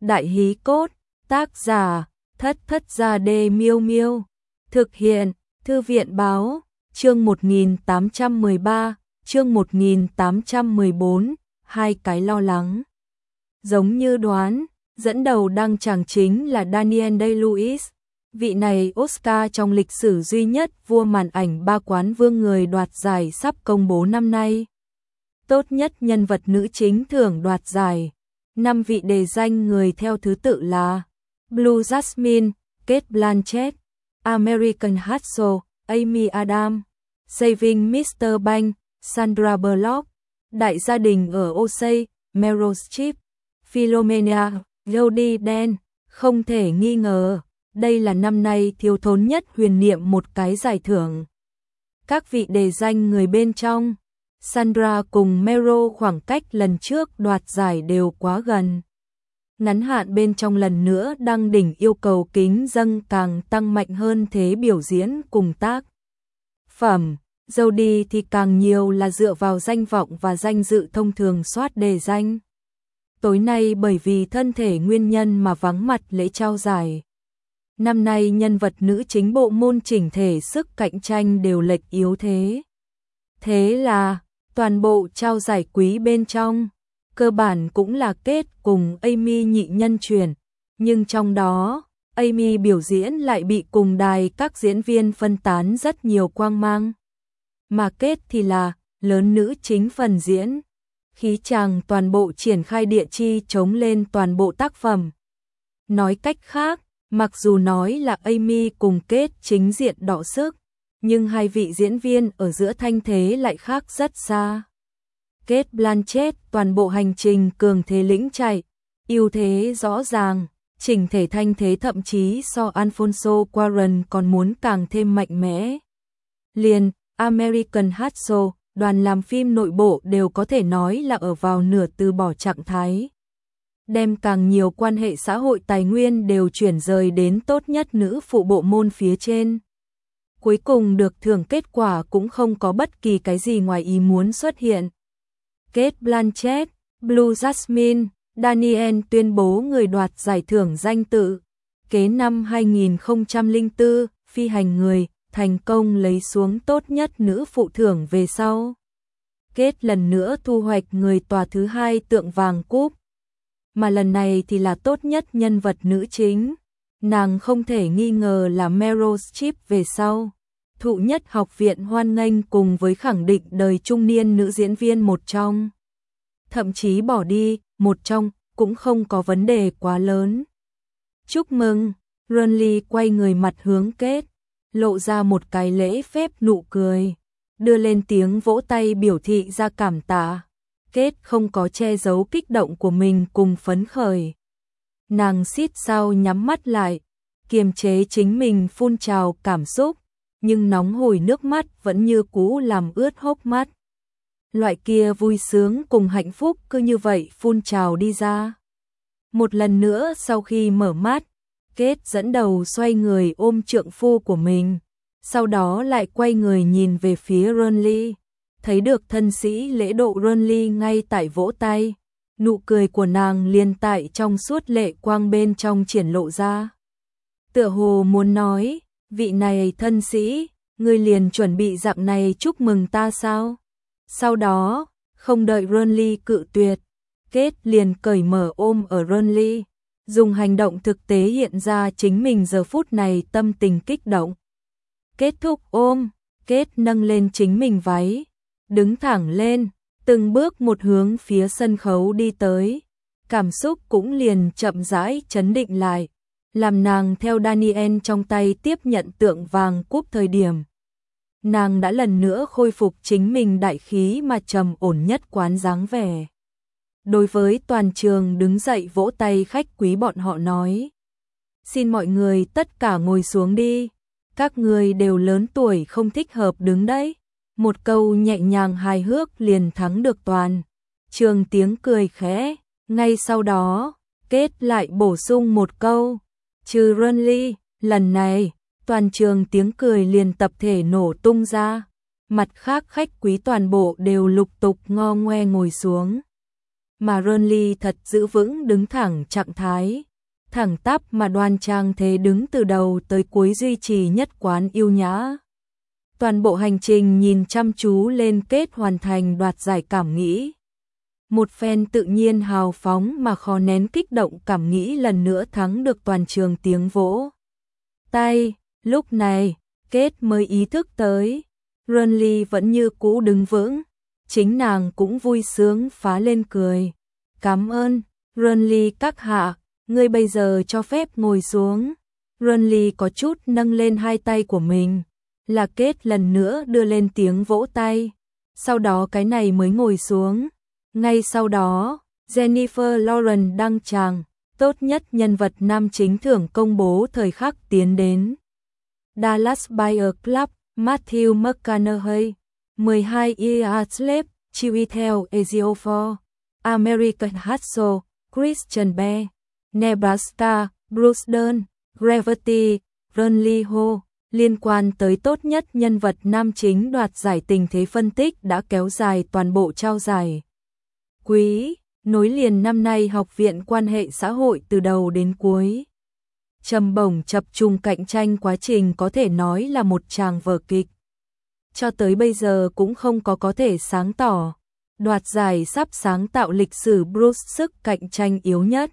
Đại hí cốt, tác giả, Thất Thất Gia Đê Miêu Miêu. Thực hiện, Thư viện báo, chương 1813, chương 1814, hai cái lo lắng. Giống như đoán, dẫn đầu đăng tràng chính là Daniel Day-Lewis. Vị này Oscar trong lịch sử duy nhất vua màn ảnh ba quán vương người đoạt giải sắp công bố năm nay. Tốt nhất nhân vật nữ chính thưởng đoạt giải. 5 vị đề danh người theo thứ tự là Blue Jasmine, Cate Blanchett, American Hustle, Amy Adams, Saving Mr. Banks, Sandra Bullock, Đại gia đình ở Osage, Meryl Streep, Philomena, Jodie Dench. Không thể nghi ngờ, đây là năm nay thiếu thốn nhất huyền niệm một cái giải thưởng. Các vị đề danh người bên trong, Sandra cùng Meryl khoảng cách lần trước đoạt giải đều quá gần. Ngắn hạn bên trong lần nữa đăng đỉnh yêu cầu kính dâng càng tăng mạnh hơn thế biểu diễn cùng tác phẩm. Jodie thì càng nhiều là dựa vào danh vọng và danh dự thông thường soát đề danh. Tối nay bởi vì thân thể nguyên nhân mà vắng mặt lễ trao giải. Năm nay nhân vật nữ chính bộ môn chỉnh thể sức cạnh tranh đều lệch yếu thế. Thế là, toàn bộ trao giải quý bên trong, cơ bản cũng là Cate cùng Amy nhị nhân chuyển, nhưng trong đó, Amy biểu diễn lại bị cùng đài các diễn viên phân tán rất nhiều quang mang. Mà Cate thì là lớn nữ chính phần diễn, khí chàng toàn bộ triển khai địa chi chống lên toàn bộ tác phẩm. Nói cách khác, mặc dù nói là Amy cùng Cate chính diện đọ sức, nhưng hai vị diễn viên ở giữa thanh thế lại khác rất xa. Cate Blanchett toàn bộ hành trình cường thế lĩnh chạy, ưu thế rõ ràng, chỉnh thể thanh thế thậm chí so Alfonso Cuarón còn muốn càng thêm mạnh mẽ. Liền, American Hustle, đoàn làm phim nội bộ đều có thể nói là ở vào nửa từ bỏ trạng thái. Đem càng nhiều quan hệ xã hội tài nguyên đều chuyển rời đến tốt nhất nữ phụ bộ môn phía trên. Cuối cùng được thưởng kết quả cũng không có bất kỳ cái gì ngoài ý muốn xuất hiện. Cate Blanchett, Blue Jasmine, Daniel tuyên bố người đoạt giải thưởng danh tự. Kế năm 2004, phi hành người, thành công lấy xuống tốt nhất nữ phụ thưởng về sau. Cate lần nữa thu hoạch người tòa thứ hai tượng vàng cúp. Mà lần này thì là tốt nhất nhân vật nữ chính. Nàng không thể nghi ngờ là Meryl Streep về sau. Thụ nhất học viện hoan nghênh cùng với khẳng định đời trung niên nữ diễn viên một trong. Thậm chí bỏ đi, một trong, cũng không có vấn đề quá lớn. Chúc mừng, Ronly quay người mặt hướng Cate, lộ ra một cái lễ phép nụ cười, đưa lên tiếng vỗ tay biểu thị ra cảm tạ. Cate không có che giấu kích động của mình cùng phấn khởi. Nàng xít sao nhắm mắt lại, kiềm chế chính mình phun trào cảm xúc, nhưng nóng hổi nước mắt vẫn như cũ làm ướt hốc mắt. Loại kia vui sướng cùng hạnh phúc cứ như vậy phun trào đi ra. Một lần nữa sau khi mở mắt, Cate dẫn đầu xoay người ôm trượng phu của mình, sau đó lại quay người nhìn về phía Ronly, thấy được thân sĩ lễ độ Ronly ngay tại vỗ tay, nụ cười của nàng liền tại trong suốt lệ quang bên trong triển lộ ra. Tựa hồ muốn nói, vị này thân sĩ, ngươi liền chuẩn bị dạng này chúc mừng ta sao? Sau đó, không đợi Ronly cự tuyệt, Cate liền cởi mở ôm ở Ronly, dùng hành động thực tế hiện ra chính mình giờ phút này tâm tình kích động. Kết thúc ôm, Cate nâng lên chính mình váy, đứng thẳng lên, từng bước một hướng phía sân khấu đi tới. Cảm xúc cũng liền chậm rãi trấn định lại, làm nàng theo Daniel trong tay tiếp nhận tượng vàng cúp thời điểm. Nàng đã lần nữa khôi phục chính mình đại khí mà trầm ổn nhất quán dáng vẻ. Đối với toàn trường đứng dậy vỗ tay khách quý bọn họ nói: xin mọi người tất cả ngồi xuống đi, các người đều lớn tuổi không thích hợp đứng đấy. Một câu nhẹ nhàng hài hước liền thắng được toàn trường tiếng cười khẽ. Ngay sau đó, Cate lại bổ sung một câu: trừ Ronly, lần này, toàn trường tiếng cười liền tập thể nổ tung ra. Mặt khác khách quý toàn bộ đều lục tục ngo ngoe ngồi xuống. mà Renly thật giữ vững đứng thẳng trạng thái, thẳng tắp mà đoan trang thế đứng từ đầu tới cuối duy trì nhất quán yêu nhã. Toàn bộ hành trình nhìn chăm chú lên kết hoàn thành đoạt giải cảm nghĩ. Một phen tự nhiên hào phóng mà khó nén kích động cảm nghĩ lần nữa thắng được toàn trường tiếng vỗ tay. Lúc này, Kết mới ý thức tới, Renly vẫn như cũ đứng vững, chính nàng cũng vui sướng phá lên cười. Cảm ơn, Renly các hạ, ngươi bây giờ cho phép ngồi xuống. Renly có chút nâng lên hai tay của mình, là Kết lần nữa đưa lên tiếng vỗ tay, sau đó cái này mới ngồi xuống. Ngay sau đó, Jennifer Lawrence đăng tràng, tốt nhất nhân vật nam chính thưởng công bố thời khắc tiến đến. Dallas Buyers Club, Matthew McConaughey, 12 Years Slave, Chiwetel Ejiofor, American Hustle, Christian Bale, Nebraska, Bruce Dern, Gravity, Renly Ho. Liên quan tới tốt nhất nhân vật nam chính đoạt giải tình thế phân tích đã kéo dài toàn bộ trao giải. Quý, nối liền năm nay Học viện Quan hệ xã hội từ đầu đến cuối. Trầm bổng chập trùng cạnh tranh quá trình có thể nói là một tràng vở kịch. Cho tới bây giờ cũng không có thể sáng tỏ. Đoạt giải sắp sáng tạo lịch sử Bruce sức cạnh tranh yếu nhất.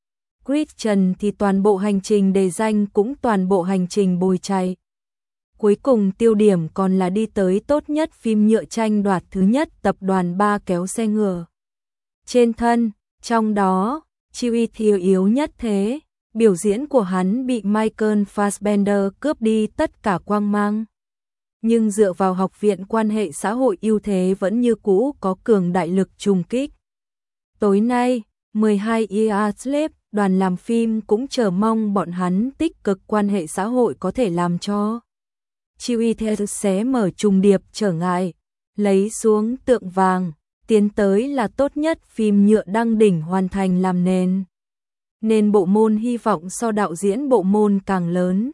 Christian thì toàn bộ hành trình đề danh cũng toàn bộ hành trình bồi chạy. Cuối cùng tiêu điểm còn là đi tới tốt nhất phim nhựa tranh đoạt thứ nhất tập đoàn 3 kéo xe ngựa. Trên thân, trong đó, Chiwetel yếu nhất thế, biểu diễn của hắn bị Michael Fassbender cướp đi tất cả quang mang. Nhưng dựa vào Học viện Quan hệ xã hội ưu thế vẫn như cũ có cường đại lực trùng kích. Tối nay, 12 Years Slave, đoàn làm phim cũng chờ mong bọn hắn tích cực quan hệ xã hội có thể làm cho Chiwetel xé mở trùng điệp trở ngại, lấy xuống tượng vàng, tiến tới là tốt nhất phim nhựa đăng đỉnh hoàn thành làm nền. Nên bộ môn hy vọng so đạo diễn bộ môn càng lớn.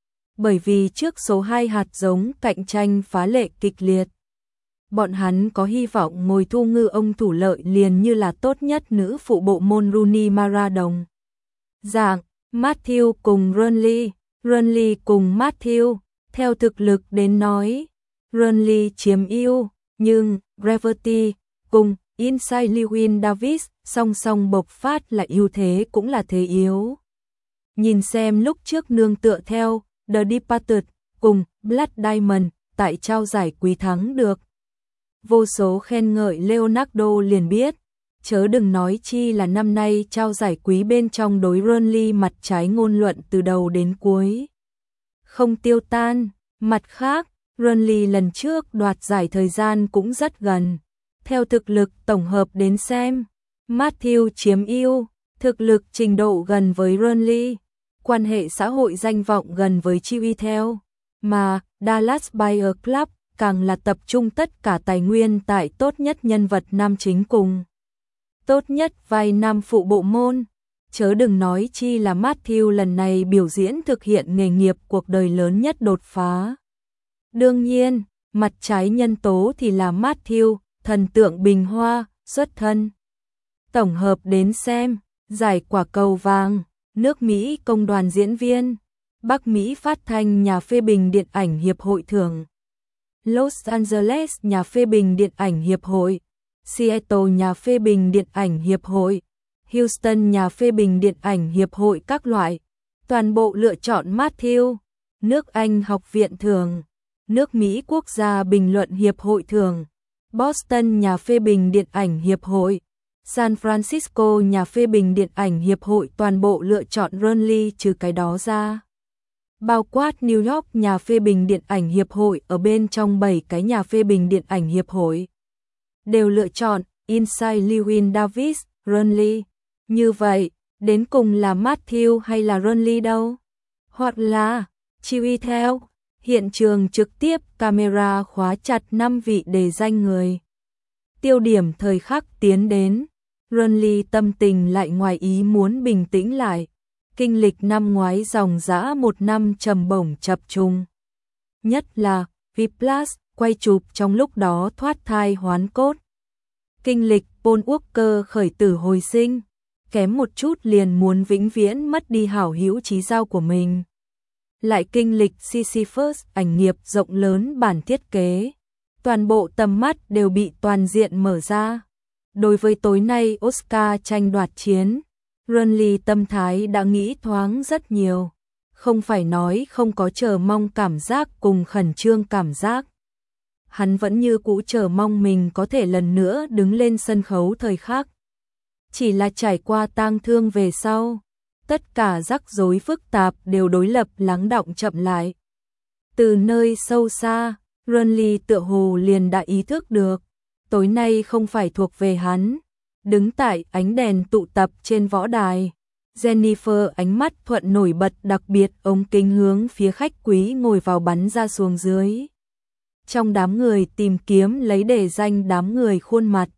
Bởi vì trước số 2 hạt giống cạnh tranh phá lệ kịch liệt. Bọn hắn có hy vọng ngồi thu ngư ông thủ lợi liền như là tốt nhất nữ phụ bộ môn Rooney Mara đồng dạng, Matthew cùng Renly, Renly cùng Matthew, theo thực lực đến nói, Renly chiếm ưu, nhưng Gravity cùng Inside Llewyn Davis song song bộc phát là ưu thế cũng là thế yếu. Nhìn xem lúc trước nương tựa theo The Departed cùng Blood Diamond tại trao giải quý thắng được vô số khen ngợi Leonardo liền biết, chớ đừng nói chi là năm nay trao giải quý bên trong đối Renly mặt trái ngôn luận từ đầu đến cuối. Không tiêu tan, mặt khác, Renly lần trước đoạt giải thời gian cũng rất gần. Theo thực lực tổng hợp đến xem, Matthew chiếm ưu, thực lực trình độ gần với Renly, quan hệ xã hội danh vọng gần với Chiwetel, mà Dallas Buyers Club càng là tập trung tất cả tài nguyên tại tốt nhất nhân vật nam chính cùng tốt nhất vai nam phụ bộ môn, chớ đừng nói chi là Matthew lần này biểu diễn thực hiện nghề nghiệp cuộc đời lớn nhất đột phá. Đương nhiên, mặt trái nhân tố thì là Matthew, thần tượng bình hoa, xuất thân. Tổng hợp đến xem, giải quả cầu vàng, nước Mỹ công đoàn diễn viên, Bắc Mỹ phát thanh nhà phê bình điện ảnh hiệp hội thưởng, Los Angeles nhà phê bình điện ảnh hiệp hội, Seattle nhà phê bình điện ảnh hiệp hội, Houston nhà phê bình điện ảnh hiệp hội các loại, toàn bộ lựa chọn Matthew. Nước Anh học viện thưởng, nước Mỹ quốc gia bình luận hiệp hội thưởng, Boston nhà phê bình điện ảnh hiệp hội, San Francisco nhà phê bình điện ảnh hiệp hội toàn bộ lựa chọn Renly trừ cái đó ra. Bao quát New York nhà phê bình điện ảnh hiệp hội ở bên trong 7 cái nhà phê bình điện ảnh hiệp hội. Đều lựa chọn Inside Llewyn Davis, Renly. Như vậy, đến cùng là Matthew hay là Renly đâu? Hoặc là Chiwetel? Hiện trường trực tiếp camera khóa chặt 5 vị đề danh người. Tiêu điểm thời khắc tiến đến, Renly tâm tình lại ngoài ý muốn bình tĩnh lại. Kinh lịch năm ngoái dòng dã một năm trầm bổng chập trùng. Nhất là Vplus quay chụp trong lúc đó thoát thai hoán cốt. Kinh lịch Paul Walker khởi tử hồi sinh, kém một chút liền muốn vĩnh viễn mất đi hảo hữu chí giao của mình. Lại kinh lịch Sisyphus ảnh nghiệp rộng lớn bản thiết kế, toàn bộ tầm mắt đều bị toàn diện mở ra. Đối với tối nay Oscar tranh đoạt chiến, Renly tâm thái đã nghĩ thoáng rất nhiều, không phải nói không có chờ mong cảm giác cùng khẩn trương cảm giác. Hắn vẫn như cũ chờ mong mình có thể lần nữa đứng lên sân khấu thời khắc. Chỉ là trải qua tang thương về sau, tất cả rắc rối phức tạp đều đối lập lắng đọng chậm lại. Từ nơi sâu xa, Renly tựa hồ liền đã ý thức được, tối nay không phải thuộc về hắn. Đứng tại ánh đèn tụ tập trên võ đài, Jennifer ánh mắt thuận nổi bật, đặc biệt ống kính hướng phía khách quý ngồi vào bắn ra xuống dưới. Trong đám người tìm kiếm lấy để danh đám người khuôn mặt.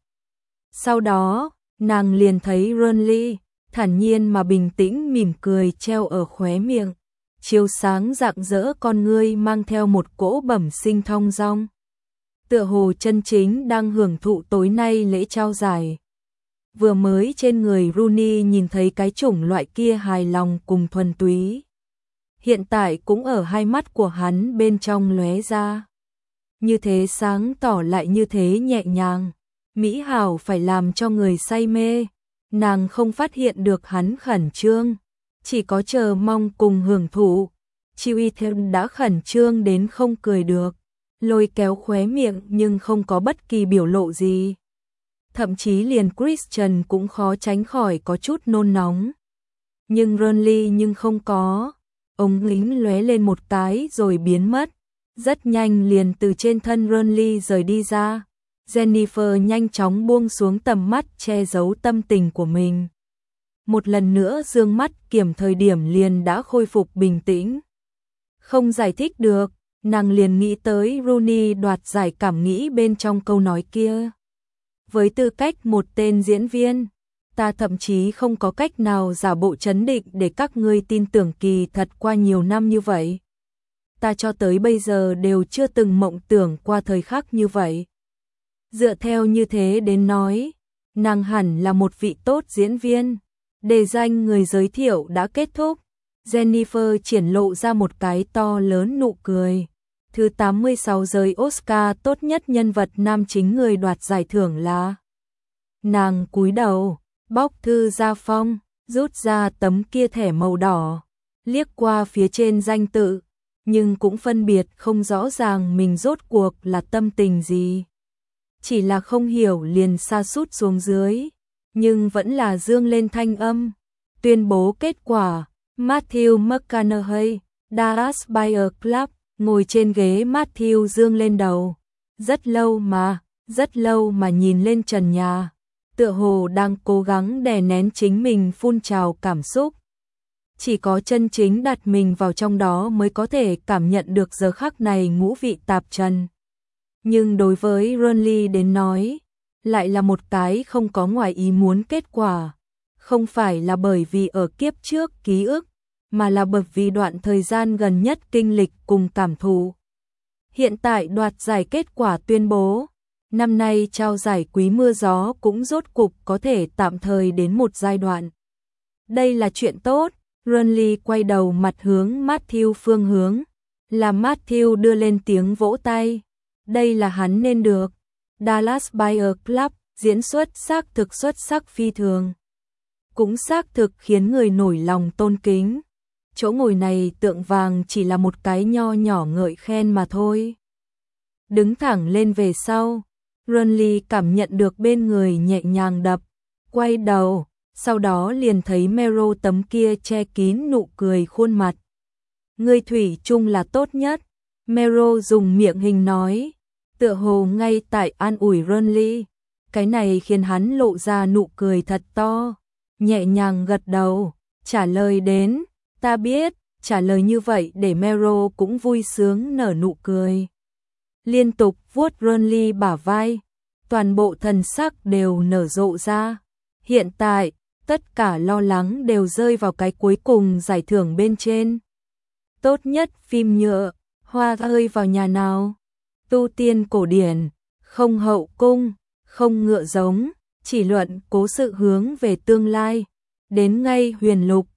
Sau đó, nàng liền thấy Renly thản nhiên mà bình tĩnh mỉm cười treo ở khóe miệng, chiếu sáng rạng rỡ con ngươi mang theo một cỗ bẩm sinh thong dong. Tựa hồ chân chính đang hưởng thụ tối nay lễ trao giải. Vừa mới trên người Rooney nhìn thấy cái chủng loại kia hài lòng cùng thuần túy. Hiện tại cũng ở hai mắt của hắn bên trong lóe ra. Như thế sáng tỏ lại như thế nhẹ nhàng. Mỹ hảo phải làm cho người say mê. Nàng không phát hiện được hắn khẩn trương, chỉ có chờ mong cùng hưởng thụ. Chiwetel đã khẩn trương đến không cười được, lôi kéo khóe miệng nhưng không có bất kỳ biểu lộ gì. Thậm chí liền Christian cũng khó tránh khỏi có chút nôn nóng. Nhưng Renly nhưng không có. Ông lính lóe lên một cái rồi biến mất. Rất nhanh liền từ trên thân Renly rời đi ra. Jennifer nhanh chóng buông xuống tầm mắt che giấu tâm tình của mình. Một lần nữa dương mắt kiểm thời điểm liền đã khôi phục bình tĩnh. Không giải thích được, nàng liền nghĩ tới Rooney đoạt giải cảm nghĩ bên trong câu nói kia. Với tư cách một tên diễn viên, ta thậm chí không có cách nào giả bộ trấn định để các ngươi tin tưởng kỳ thật qua nhiều năm như vậy. Ta cho tới bây giờ đều chưa từng mộng tưởng qua thời khắc như vậy. Dựa theo như thế đến nói, nàng hẳn là một vị tốt diễn viên. Đề danh người giới thiệu đã kết thúc. Jennifer triển lộ ra một cái to lớn nụ cười. Thứ 86 giới Oscar tốt nhất nhân vật nam chính người đoạt giải thưởng là. Nàng cúi đầu, bóc thư ra phong, rút ra tấm kia thẻ màu đỏ, liếc qua phía trên danh tự, nhưng cũng phân biệt không rõ ràng mình rốt cuộc là tâm tình gì. Chỉ là không hiểu liền sa sút xuống dưới, nhưng vẫn là dương lên thanh âm, tuyên bố kết quả. Matthew McConaughey, Dallas Buyers Club, ngồi trên ghế. Matthew dương lên đầu, rất lâu mà nhìn lên trần nhà, tựa hồ đang cố gắng đè nén chính mình phun trào cảm xúc. Chỉ có chân chính đặt mình vào trong đó mới có thể cảm nhận được giờ khắc này ngũ vị tạp trần. Nhưng đối với Renly đến nói, lại là một cái không có ngoài ý muốn kết quả. Không phải là bởi vì ở kiếp trước ký ức, mà là bởi vì đoạn thời gian gần nhất kinh lịch cùng cảm thụ. Hiện tại đoạt giải kết quả tuyên bố, năm nay trao giải Quý Mưa Gió cũng rốt cục có thể tạm thời đến một giai đoạn. Đây là chuyện tốt. Renly quay đầu mặt hướng Matthew phương hướng, làm Matthew đưa lên tiếng vỗ tay. Đây là hắn nên được. Dallas Buyers Club diễn xuất sắc phi thường. Cũng xác thực khiến người nổi lòng tôn kính. Chỗ ngồi này tượng vàng chỉ là một cái nho nhỏ ngợi khen mà thôi. Đứng thẳng lên về sau, Renly cảm nhận được bên người nhẹ nhàng đập, quay đầu, sau đó liền thấy Meryl tấm kia che kín nụ cười khuôn mặt. Ngươi thủy chung là tốt nhất, Meryl dùng miệng hình nói, tựa hồ ngay tại an ủi Renly. Cái này khiến hắn lộ ra nụ cười thật to, nhẹ nhàng gật đầu, trả lời đến, ta biết, trả lời như vậy để Meryl cũng vui sướng nở nụ cười. Liên tục vuốt Renly bả vai, toàn bộ thần sắc đều nở rộ ra. Hiện tại, tất cả lo lắng đều rơi vào cái cuối cùng giải thưởng bên trên. Tốt nhất phim nhựa, Hoa rơi vào nhà nào? Tu tiên cổ điển, không hậu cung, không ngựa giống, chỉ luận cố sự hướng về tương lai. Đến ngay Huyền Lục,